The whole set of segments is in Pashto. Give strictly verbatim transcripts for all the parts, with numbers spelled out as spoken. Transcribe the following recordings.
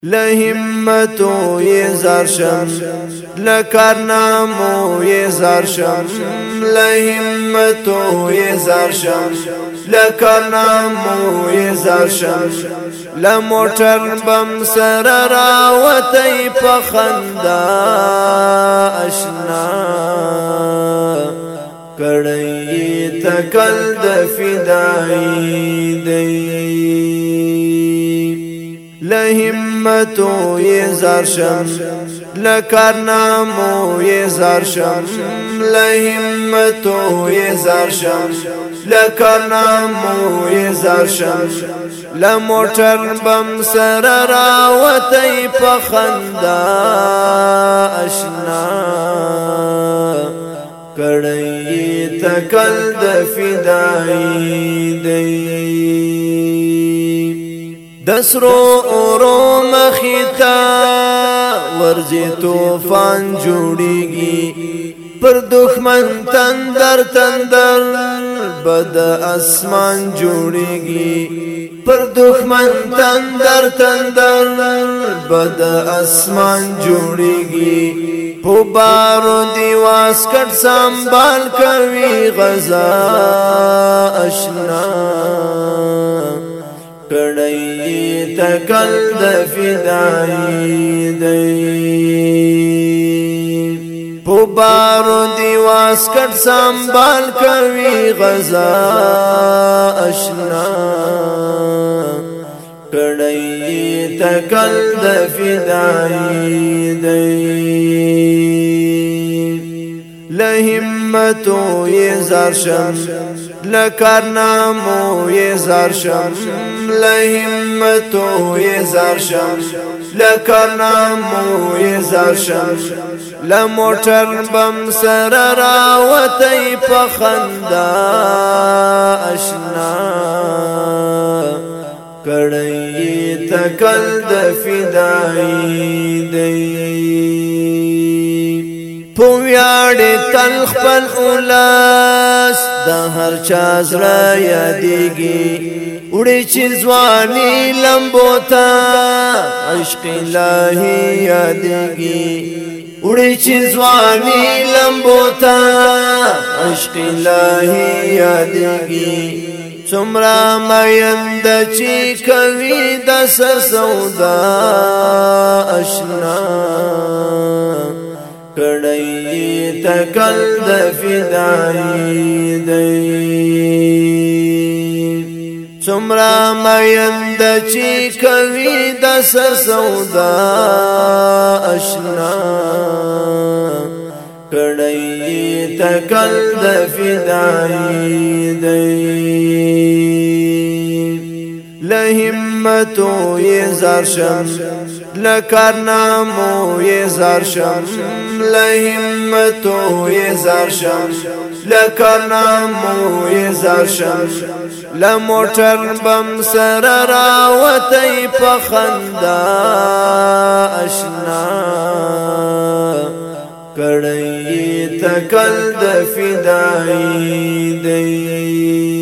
لهمتو يزار شم لكارنامو يزار شم لهمتو يزار شم لكارنامو يزار شم لموتر بم سر راوتي پخندا اشنا کڑی تکل د فدائی دی لهمتو يزار شم لكارنامو يزار شم لهمتو يزار شم لكارنامو يزار شم لموتر بم سر راوتي پخندا اشنا کڑی تکل د فدائی دی دسرو اورو مخیتا ورزی توفان جوڑیگی پر دخمن تندر تندر بد اسمان جوڑیگی پر دخمن تندر تندر بد اسمان جوڑیگی پو بارو دیواز کٹ سنبال کوي غزا اشنا کڑی تکل د فدائی دی پو بارو دیواز کٹ سنبال کوي غزا اشنا کڑی تکل د فدائی دی لهمتو يزار شم لكارنامو يزار شم لهمتو يزار شم لكارنامو يزار شم لموتر بم سر راوتي پخندا اشنا کڑی تکل د فدائی دی پویاڑی تلخ پل اولاس دا هر چاز را یادیگی اڑی چیزوانی لمبوتا عشق الہی یادیگی اڑی چیزوانی لمبوتا عشق الہی یادیگی سمرا مایند چی کوي د سر سودا اشنا کڑی تکل د فدائی دی سمرا مایند چی کوي د سر سودا اشنا کڑی تکل د فدائی دی لهمتو يزار شم لكارنامو يزار شم لهمتو يزار شم لكارنامو يزار شم لموتر بم سر راوتي پخندا اشنا کڑی تکل د فدائی دی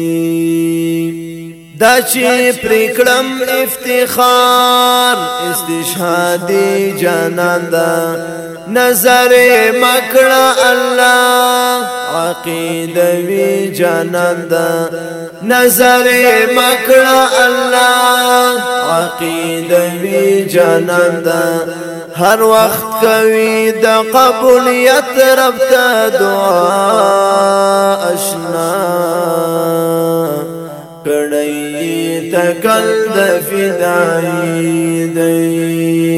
دا چی پریکڑم افتخار استشهادی جانان دا نظر مکڑا اللہ عقیدوی جانان دا نظر مکڑا اللہ عقیدوی جانان دا ہر وقت کوي د قبولیت رب ته دعا اشنا کڑی تکل د فدائی دی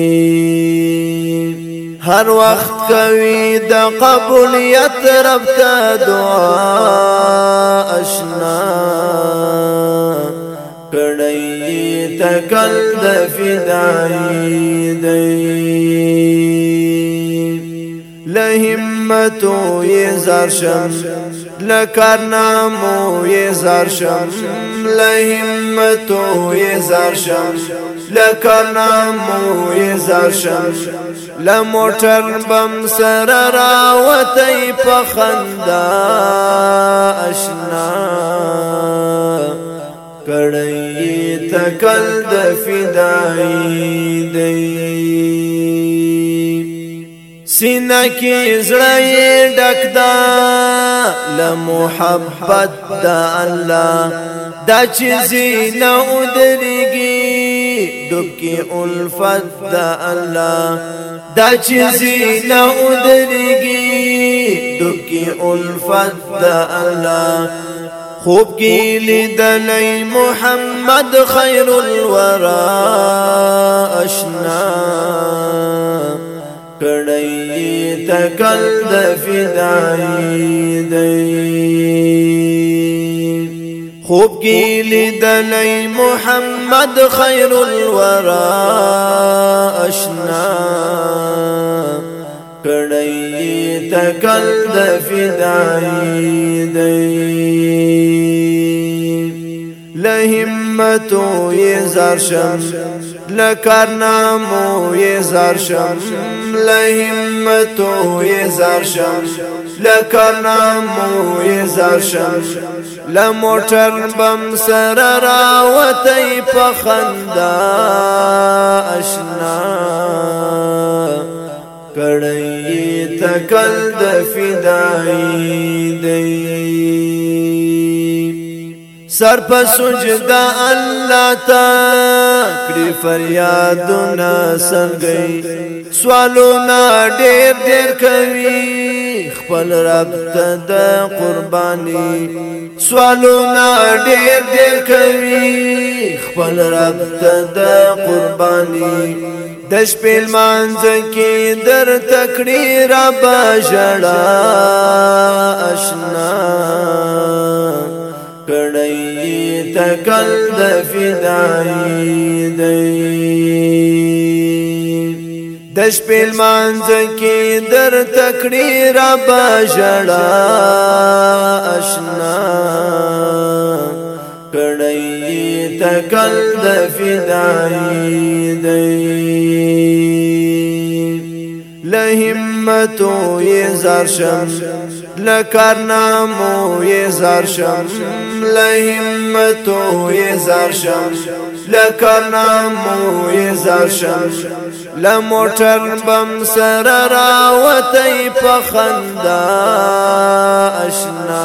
ہر وقت کوي د قبولیت رب ته دعا اشنا کڑی تکل د فدائی دی لهمتو يزار شم لكارنامو يزار شم لهمتو يزار شم لكارنامو يزار شم لموتر بم سر راوتي پخندا اشنا کړی تکل د فدای دی سینه کې زړه ډک دا له محبت د الله دا چې زینه ودرېږي ډوب کې الفت د الله دا چې زینه ودرېږي ډوب کې الفت د الله خوب کی لیدلی محمد خیر الورا اشنا کړی تکل د فدای دی خوب کی لیدلی محمد خیر الورا اشنا کړی تکل د فدای دی لهمتو یزار شم لکارنامو یزار شم لهمتو یزار شم لکارنامو یزار شم لموټر بم سر راوتی پخندا اشنا کړی تکل د فدای دی سر په سجدا الله تا کړي فریادونه څنګه سوالونه ډېر ډېر کوي خپل رب ته د قرباني سوالونه ډېر ډېر کوي خپل رب ته د قرباني د شپې لمانځ کې در تکړی رب ژړا اشنا کړی تکل د فدای دی د شپې لمانځ کې در تکړی رب ژړا اشنا کړی تکل د فدای دی لهمتو یزار شم لکارنامو یزار شم لهمتو یزار شم لکارنامو یزار شم لموټر بم سر راوتی پخندا اشنا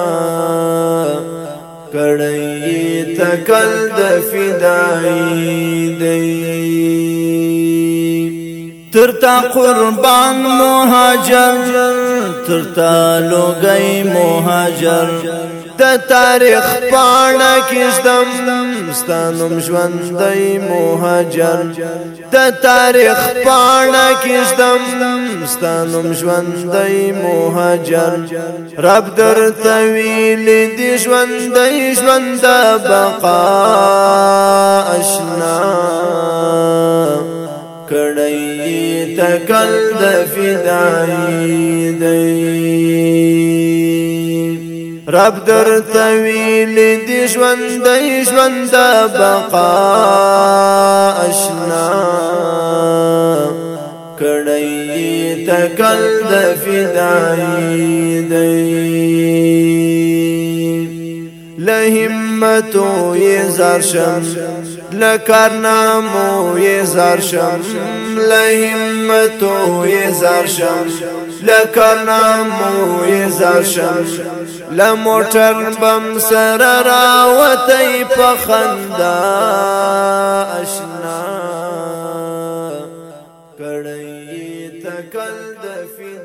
کړی تکل د فدای دی ترتا قربان مهاجر ترتا لوګي مهاجر د تاریخ پاڼه کې ستم ستانم ژوندۍ مهاجر د تاریخ پاڼه کې ستم ستانم ژوندۍ مهاجر رب درته ویلي دي ژوندۍ ژوند بقا اشنا کړی تکل د فدای دی رب درته ویلي دي ژوندۍ ژوند بقا اشنا کړی تکل د فدای دی لهمتو یزار شم لکارنامو یزار شم لهمتو یزار شم لکارنامو یزار شم لموټر بم سر راوتی پخندا اشنا کړی تکل د